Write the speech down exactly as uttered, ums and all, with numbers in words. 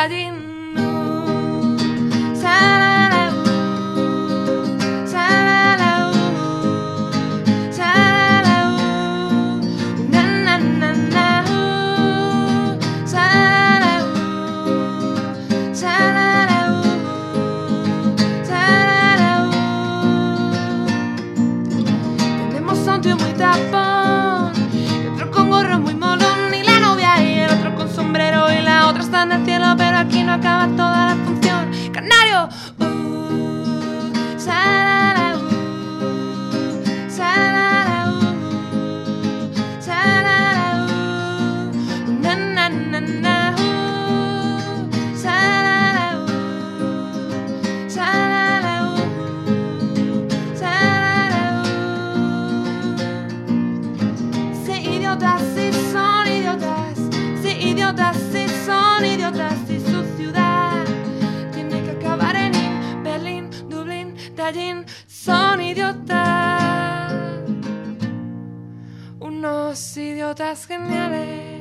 Tallinn. Sa-la-la, sa-la-la, sa-la-la, na-na-na-na, sa-la-la, sa-la-la, sa-la-la. Tenemos a un tío muy tapón y otro con gorro muy molón, y la novia y el otro con sombrero, y la otra está en el cielo, pero aquí no acaba toda la función. Canario, uh, sa-la-la, uh, sa-la-la, uh, sa-la-la, uh, na-na-na-na, uh, sa-la-la, uh, sa-la-la, uh, sa-la-la, uh. Sí, idiotas, sí son idiotas, sí, idiotas, sí son idiotas, y su ciudad tiene que acabar en In, Berlín, Dublín, Tallinn. Son idiotas, unos idiotas geniales.